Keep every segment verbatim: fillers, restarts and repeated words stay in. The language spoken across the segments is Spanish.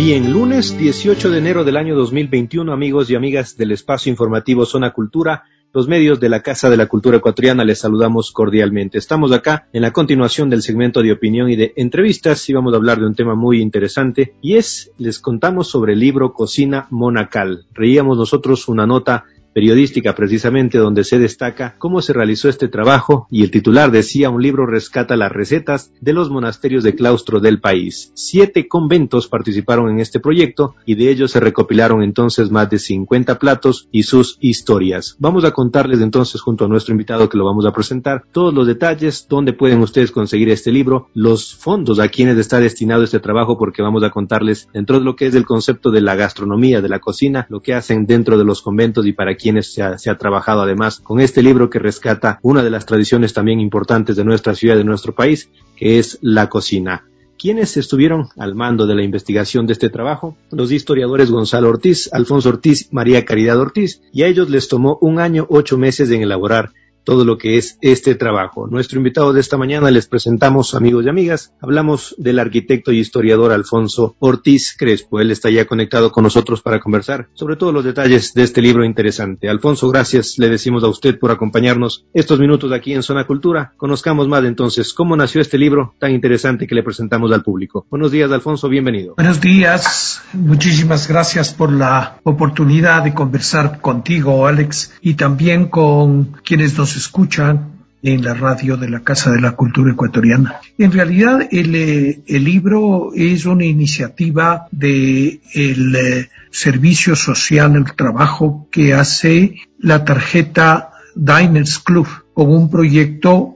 Bien, lunes dieciocho de enero del año dos mil veintiuno, amigos y amigas del espacio informativo Zona Cultura, los medios de la Casa de la Cultura Ecuatoriana, les saludamos cordialmente. Estamos acá en la continuación del segmento de opinión y de entrevistas y vamos a hablar de un tema muy interesante y es, les contamos sobre el libro Cocina Monacal. Reíamos nosotros una nota periodística precisamente donde se destaca cómo se realizó este trabajo y el titular decía: un libro rescata las recetas de los monasterios de claustro del país. Siete conventos participaron en este proyecto y de ellos se recopilaron entonces más de cincuenta platos y sus historias. Vamos a contarles entonces junto a nuestro invitado que lo vamos a presentar todos los detalles, dónde pueden ustedes conseguir este libro, los fondos a quienes está destinado este trabajo, porque vamos a contarles dentro de lo que es el concepto de la gastronomía, de la cocina, lo que hacen dentro de los conventos y para quienes se ha, se ha trabajado además con este libro que rescata una de las tradiciones también importantes de nuestra ciudad, de nuestro país, que es la cocina. ¿Quiénes estuvieron al mando de la investigación de este trabajo? Los historiadores Gonzalo Ortiz, Alfonso Ortiz, María Caridad Ortiz, y a ellos les tomó un año, ocho meses en elaborar todo lo que es este trabajo. Nuestro invitado de esta mañana les presentamos, amigos y amigas, hablamos del arquitecto y historiador Alfonso Ortiz Crespo. Él está ya conectado con nosotros para conversar sobre todos los detalles de este libro interesante. Alfonso, gracias, le decimos a usted por acompañarnos estos minutos aquí en Zona Cultura. Conozcamos más entonces cómo nació este libro tan interesante que le presentamos al público. Buenos días, Alfonso, bienvenido. Buenos días, muchísimas gracias por la oportunidad de conversar contigo, Alex, y también con quienes nos escuchan en la radio de la Casa de la Cultura Ecuatoriana. En realidad, el, el libro es una iniciativa de el eh, Servicio Social del Trabajo que hace la tarjeta Diners Club, con un proyecto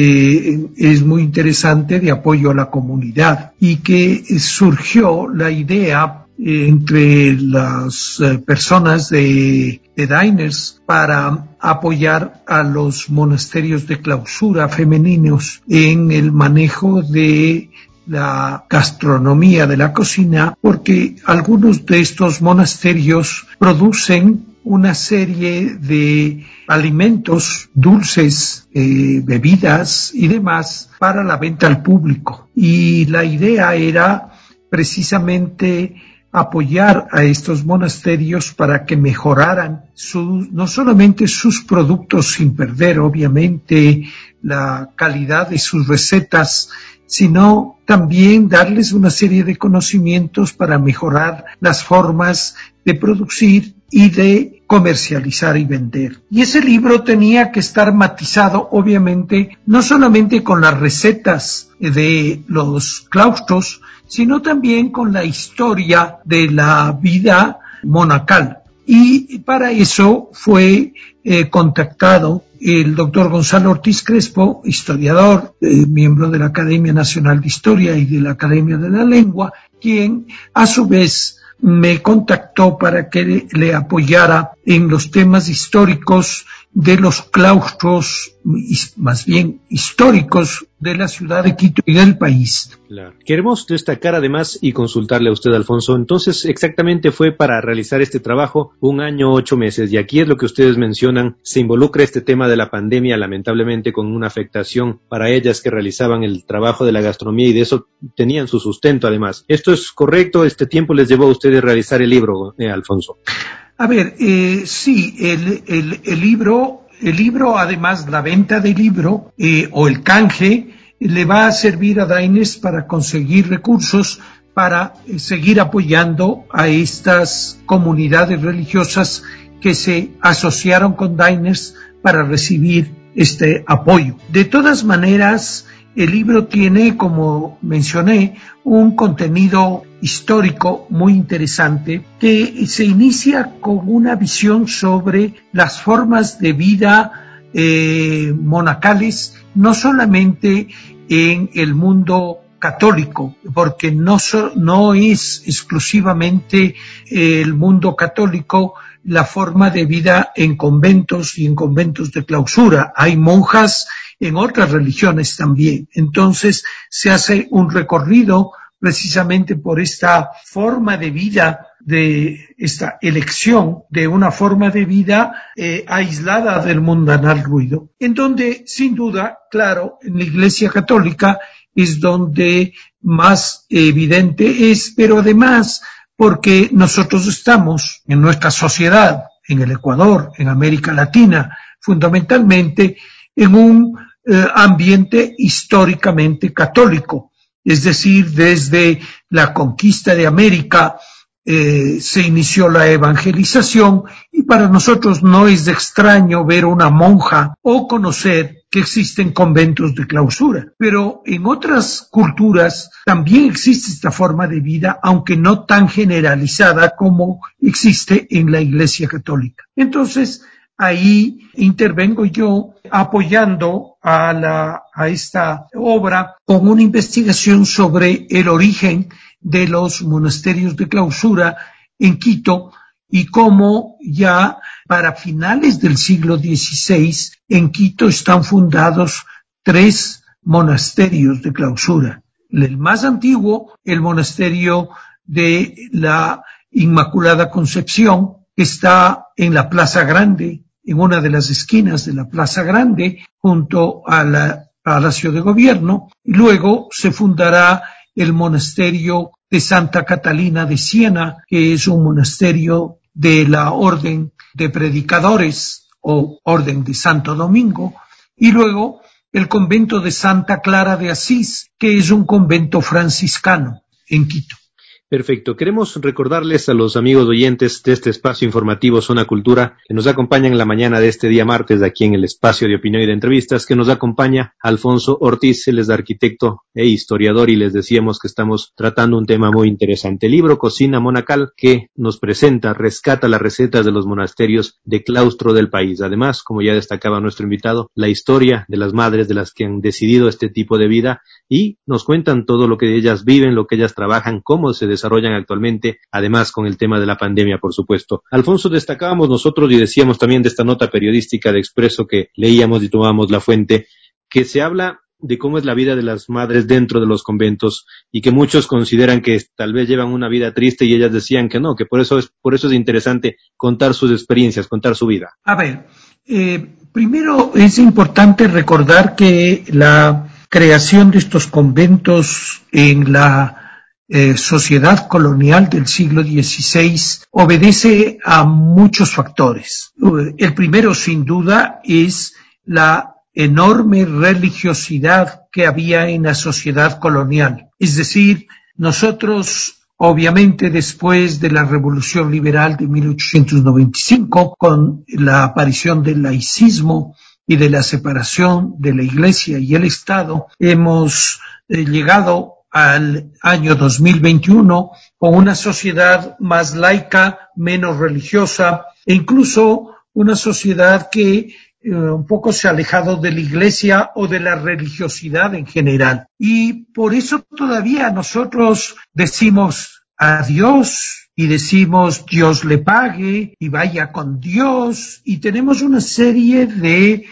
que es muy interesante de apoyo a la comunidad y que surgió la idea entre las personas de, de Diners para apoyar a los monasterios de clausura femeninos en el manejo de la gastronomía de la cocina, porque algunos de estos monasterios producen una serie de alimentos, dulces, eh, bebidas y demás para la venta al público. Y la idea era precisamente apoyar a estos monasterios para que mejoraran su, no solamente sus productos sin perder obviamente la calidad de sus recetas, sino también darles una serie de conocimientos para mejorar las formas de producir y de comercializar y vender. Y ese libro tenía que estar matizado, obviamente, no solamente con las recetas de los claustros, sino también con la historia de la vida monacal. Y para eso fue eh, contactado el doctor Gonzalo Ortiz Crespo, historiador, eh, miembro de la Academia Nacional de Historia y de la Academia de la Lengua, quien a su vez me contactó para que le apoyara en los temas históricos de los claustros, más bien históricos de la ciudad de Quito y del país. Claro. Queremos destacar además y consultarle a usted, Alfonso, entonces exactamente fue para realizar este trabajo un año, ocho meses, y aquí es lo que ustedes mencionan, se involucra este tema de la pandemia, lamentablemente con una afectación para ellas que realizaban el trabajo de la gastronomía y de eso tenían su sustento además. ¿Esto es correcto? ¿Este tiempo les llevó a ustedes realizar el libro, eh, Alfonso? A ver, eh, sí, el, el, el libro, el libro, además la venta del libro eh, o el canje le va a servir a Diners para conseguir recursos para eh, seguir apoyando a estas comunidades religiosas que se asociaron con Diners para recibir este apoyo. De todas maneras, el libro tiene, como mencioné, un contenido histórico muy interesante que se inicia con una visión sobre las formas de vida eh, monacales, no solamente en el mundo católico, porque no, so, no es exclusivamente el mundo católico la forma de vida en conventos y en conventos de clausura. Hay monjas en otras religiones también. Entonces se hace un recorrido precisamente por esta forma de vida, de esta elección de una forma de vida eh, aislada del mundanal ruido, en donde sin duda, claro, en la Iglesia Católica es donde más evidente es, pero además porque nosotros estamos en nuestra sociedad, en el Ecuador, en América Latina, fundamentalmente en un eh, ambiente históricamente católico. Es decir, desde la conquista de América eh, se inició la evangelización y para nosotros no es extraño ver una monja o conocer que existen conventos de clausura. Pero en otras culturas también existe esta forma de vida, aunque no tan generalizada como existe en la Iglesia Católica. Entonces, ahí intervengo yo apoyando a, la, a esta obra con una investigación sobre el origen de los monasterios de clausura en Quito y cómo ya para finales del siglo dieciséis en Quito están fundados tres monasterios de clausura. El más antiguo, el monasterio de la Inmaculada Concepción, que está en la Plaza Grande, en una de las esquinas de la Plaza Grande, junto a la Palacio de Gobierno, y luego se fundará el monasterio de Santa Catalina de Siena, que es un monasterio de la Orden de Predicadores o Orden de Santo Domingo, y luego el convento de Santa Clara de Asís, que es un convento franciscano en Quito. Perfecto. Queremos recordarles a los amigos oyentes de este espacio informativo Zona Cultura que nos acompañan en la mañana de este día martes aquí en el espacio de opinión y de entrevistas, que nos acompaña Alfonso Ortiz, él es arquitecto e historiador y les decíamos que estamos tratando un tema muy interesante. El libro Cocina Monacal que nos presenta, rescata las recetas de los monasterios de claustro del país. Además, como ya destacaba nuestro invitado, la historia de las madres de las que han decidido este tipo de vida y nos cuentan todo lo que ellas viven, lo que ellas trabajan, cómo se desarrollan actualmente, además con el tema de la pandemia, por supuesto. Alfonso, destacábamos nosotros y decíamos también de esta nota periodística de Expreso que leíamos y tomábamos la fuente, que se habla de cómo es la vida de las madres dentro de los conventos y que muchos consideran que tal vez llevan una vida triste y ellas decían que no, que por eso es, por eso es interesante contar sus experiencias, contar su vida. A ver, eh, primero es importante recordar que la creación de estos conventos en la eh, sociedad colonial del siglo dieciséis obedece a muchos factores. El primero, sin duda, es la enorme religiosidad que había en la sociedad colonial. Es decir, nosotros, obviamente, después de la Revolución Liberal de mil ochocientos noventa y cinco, con la aparición del laicismo y de la separación de la Iglesia y el Estado, hemos eh, llegado al año dos mil veintiuno con una sociedad más laica, menos religiosa e incluso una sociedad que eh, un poco se ha alejado de la Iglesia o de la religiosidad en general. Y por eso todavía nosotros decimos adiós y decimos Dios le pague y vaya con Dios y tenemos una serie de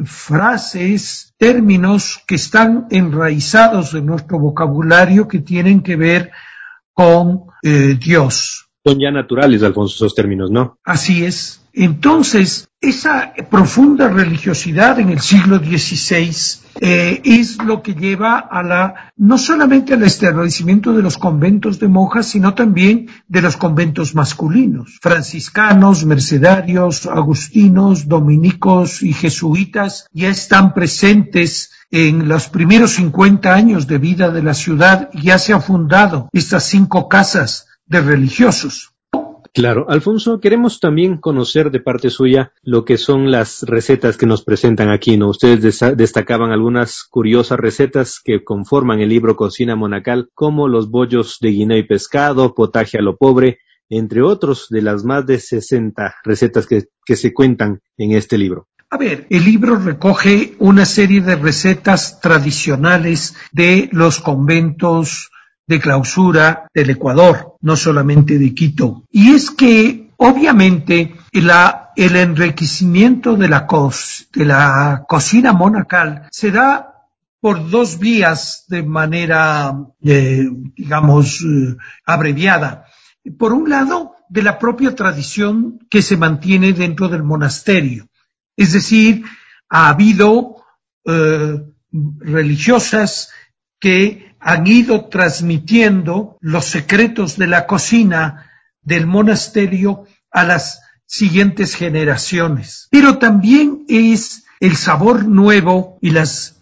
frases, términos que están enraizados en nuestro vocabulario que tienen que ver con eh, Dios. Son ya naturales, Alfonso, esos términos, ¿no? Así es. Entonces, esa profunda religiosidad en el siglo dieciséis eh, es lo que lleva a la, no solamente al establecimiento de los conventos de monjas, sino también de los conventos masculinos. Franciscanos, mercedarios, agustinos, dominicos y jesuitas ya están presentes en los primeros cincuenta años de vida de la ciudad. Ya se han fundado estas cinco casas de religiosos. Claro, Alfonso, queremos también conocer de parte suya lo que son las recetas que nos presentan aquí, ¿no? Ustedes des- destacaban algunas curiosas recetas que conforman el libro Cocina Monacal, como los bollos de guineo y pescado, potaje a lo pobre, entre otros de las más de sesenta recetas que, que se cuentan en este libro. A ver, el libro recoge una serie de recetas tradicionales de los conventos de clausura del Ecuador, no solamente de Quito. Y es que, obviamente, la, el enriquecimiento de la, co- de la cocina monacal se da por dos vías de manera, eh, digamos, eh, abreviada. Por un lado, de la propia tradición que se mantiene dentro del monasterio. Es decir, ha habido eh, religiosas que han ido transmitiendo los secretos de la cocina del monasterio a las siguientes generaciones. Pero también es el sabor nuevo y las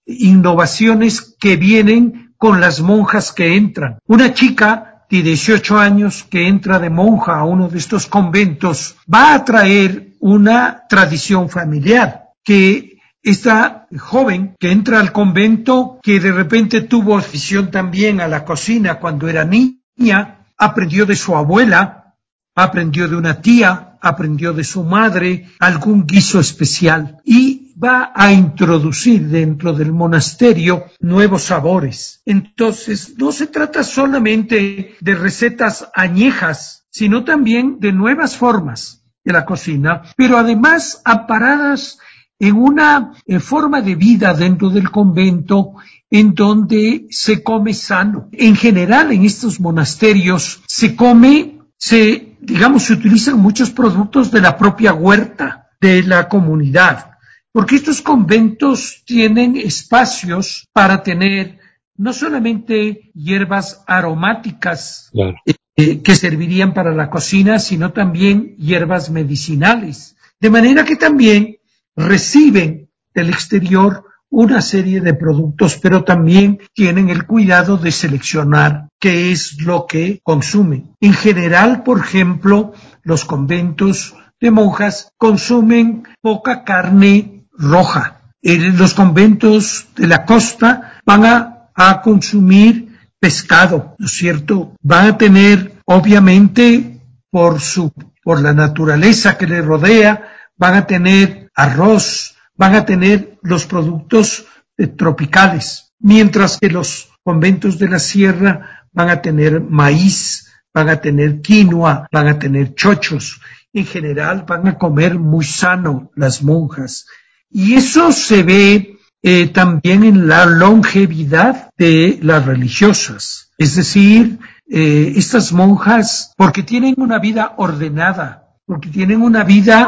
innovaciones que vienen con las monjas que entran. Una chica de dieciocho años que entra de monja a uno de estos conventos va a traer una tradición familiar, que esta joven que entra al convento, que de repente tuvo afición también a la cocina cuando era niña, aprendió de su abuela, aprendió de una tía, aprendió de su madre algún guiso especial y va a introducir dentro del monasterio nuevos sabores. Entonces, no se trata solamente de recetas añejas, sino también de nuevas formas de la cocina, pero además amparadas en una eh, forma de vida dentro del convento en donde se come sano. En general, en estos monasterios se come, se, digamos, se utilizan muchos productos de la propia huerta de la comunidad, porque estos conventos tienen espacios para tener no solamente hierbas aromáticas, claro, eh, que servirían para la cocina, sino también hierbas medicinales, de manera que también reciben del exterior una serie de productos, pero también tienen el cuidado de seleccionar qué es lo que consumen. En general, por ejemplo, los conventos de monjas consumen poca carne roja. En los conventos de la costa van a, a consumir pescado, ¿no es cierto? Van a tener, obviamente, por su, por la naturaleza que les rodea, van a tener arroz, van a tener los productos eh, tropicales, mientras que los conventos de la sierra van a tener maíz, van a tener quinoa, van a tener chochos. En general van a comer muy sano las monjas. Y eso se ve eh, también en la longevidad de las religiosas. Es decir, eh, estas monjas, porque tienen una vida ordenada, porque tienen una vida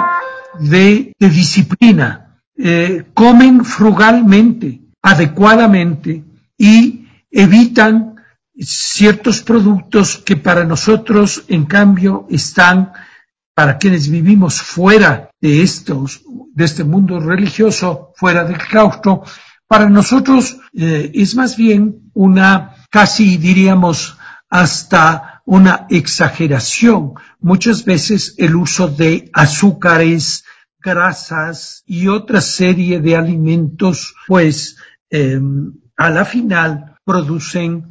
de, de disciplina, eh, comen frugalmente, adecuadamente y evitan ciertos productos que para nosotros, en cambio, están, para quienes vivimos fuera de estos, de este mundo religioso, fuera del claustro, para nosotros eh, es más bien una, casi diríamos, hasta una exageración. Muchas veces el uso de azúcares, grasas y otra serie de alimentos, pues eh, a la final producen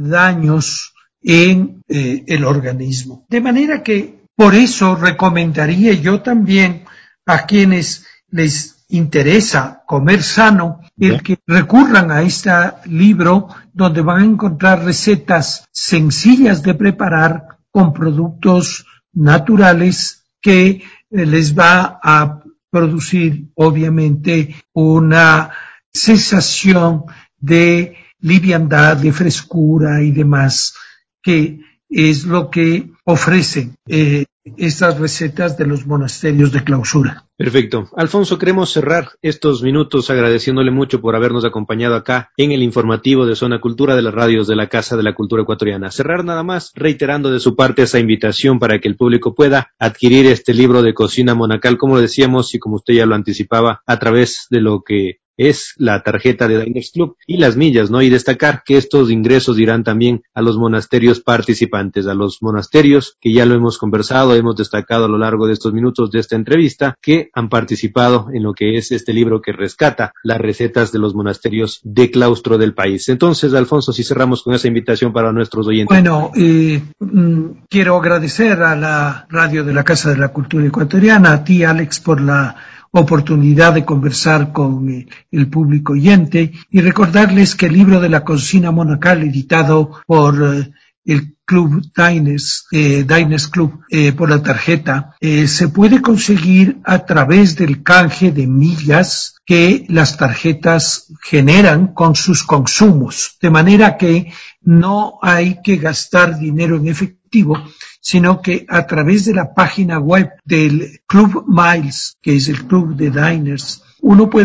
daños en eh, el organismo. De manera que por eso recomendaría yo también a quienes les interesa comer sano, el que recurran a este libro donde van a encontrar recetas sencillas de preparar con productos naturales que eh, les va a producir obviamente una sensación de liviandad, de frescura y demás, que es lo que ofrecen eh, estas recetas de los monasterios de clausura. Perfecto. Alfonso, queremos cerrar estos minutos agradeciéndole mucho por habernos acompañado acá en el informativo de Zona Cultura de las radios de la Casa de la Cultura Ecuatoriana. Cerrar nada más reiterando de su parte esa invitación para que el público pueda adquirir este libro de cocina monacal, como decíamos y como usted ya lo anticipaba, a través de lo que es la tarjeta de Diners Club y las millas, ¿no? Y destacar que estos ingresos irán también a los monasterios participantes, a los monasterios que ya lo hemos conversado, hemos destacado a lo largo de estos minutos de esta entrevista, que han participado en lo que es este libro que rescata las recetas de los monasterios de claustro del país. Entonces, Alfonso, si cerramos con esa invitación para nuestros oyentes. Bueno, eh, mm, quiero agradecer a la radio de la Casa de la Cultura Ecuatoriana, a ti, Alex, por la oportunidad de conversar con eh, el público oyente y recordarles que el libro de la cocina monacal editado por eh, el Club Diners, eh, Diners Club, eh, por la tarjeta, eh, se puede conseguir a través del canje de millas que las tarjetas generan con sus consumos, de manera que no hay que gastar dinero en efectivo, sino que a través de la página web del Club Miles, que es el Club de Diners, uno puede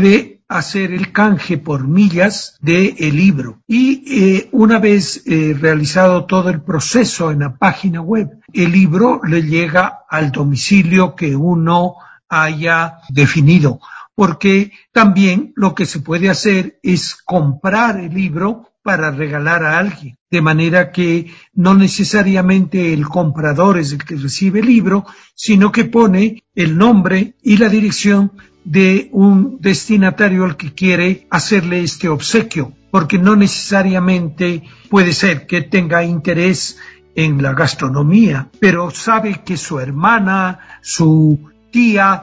hacer el canje por millas del libro. Y eh, una vez eh, realizado todo el proceso en la página web, el libro le llega al domicilio que uno haya definido. Porque también lo que se puede hacer es comprar el libro para regalar a alguien, de manera que no necesariamente el comprador es el que recibe el libro, sino que pone el nombre y la dirección de un destinatario al que quiere hacerle este obsequio, porque no necesariamente puede ser que tenga interés en la gastronomía, pero sabe que su hermana, su tía,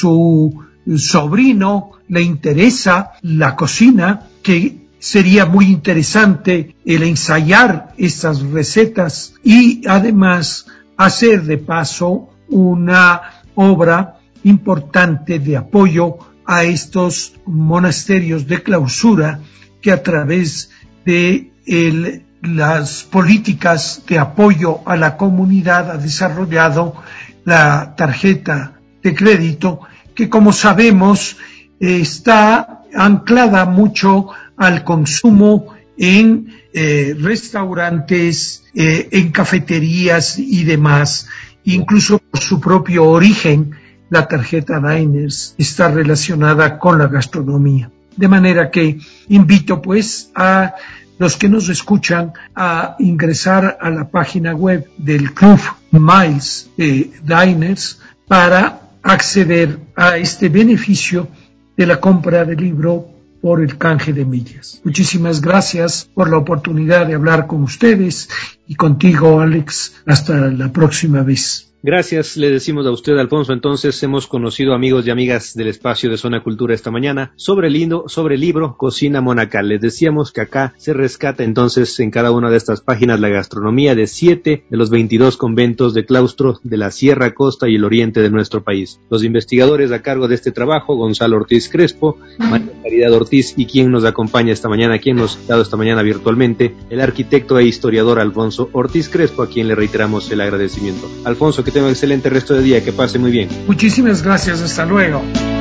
su sobrino le interesa la cocina, que sería muy interesante el ensayar estas recetas y además hacer de paso una obra importante de apoyo a estos monasterios de clausura que a través de el, las políticas de apoyo a la comunidad ha desarrollado la tarjeta de crédito, que como sabemos eh, está anclada mucho al consumo en eh, restaurantes, eh, en cafeterías y demás. Incluso por su propio origen, la tarjeta Diners está relacionada con la gastronomía. De manera que invito pues a los que nos escuchan a ingresar a la página web del Club Miles eh, Diners para acceder a este beneficio de la compra del libro por el canje de millas. Muchísimas gracias por la oportunidad de hablar con ustedes y contigo, Alex. Hasta la próxima vez. Gracias, le decimos a usted, Alfonso. Entonces hemos conocido, amigos y amigas del espacio de Zona Cultura esta mañana, sobre el, lindo, sobre el libro Cocina Monacal. Les decíamos que acá se rescata entonces en cada una de estas páginas la gastronomía de siete de los veintidós conventos de claustro de la Sierra, Costa y el Oriente de nuestro país. Los investigadores a cargo de este trabajo, Gonzalo Ortiz Crespo, María Caridad Ortiz, y quien nos acompaña esta mañana, quien nos ha dado esta mañana virtualmente, el arquitecto e historiador Alfonso Ortiz Crespo, a quien le reiteramos el agradecimiento. Alfonso, que tenga un excelente resto de día, que pase muy bien. Muchísimas gracias, hasta luego.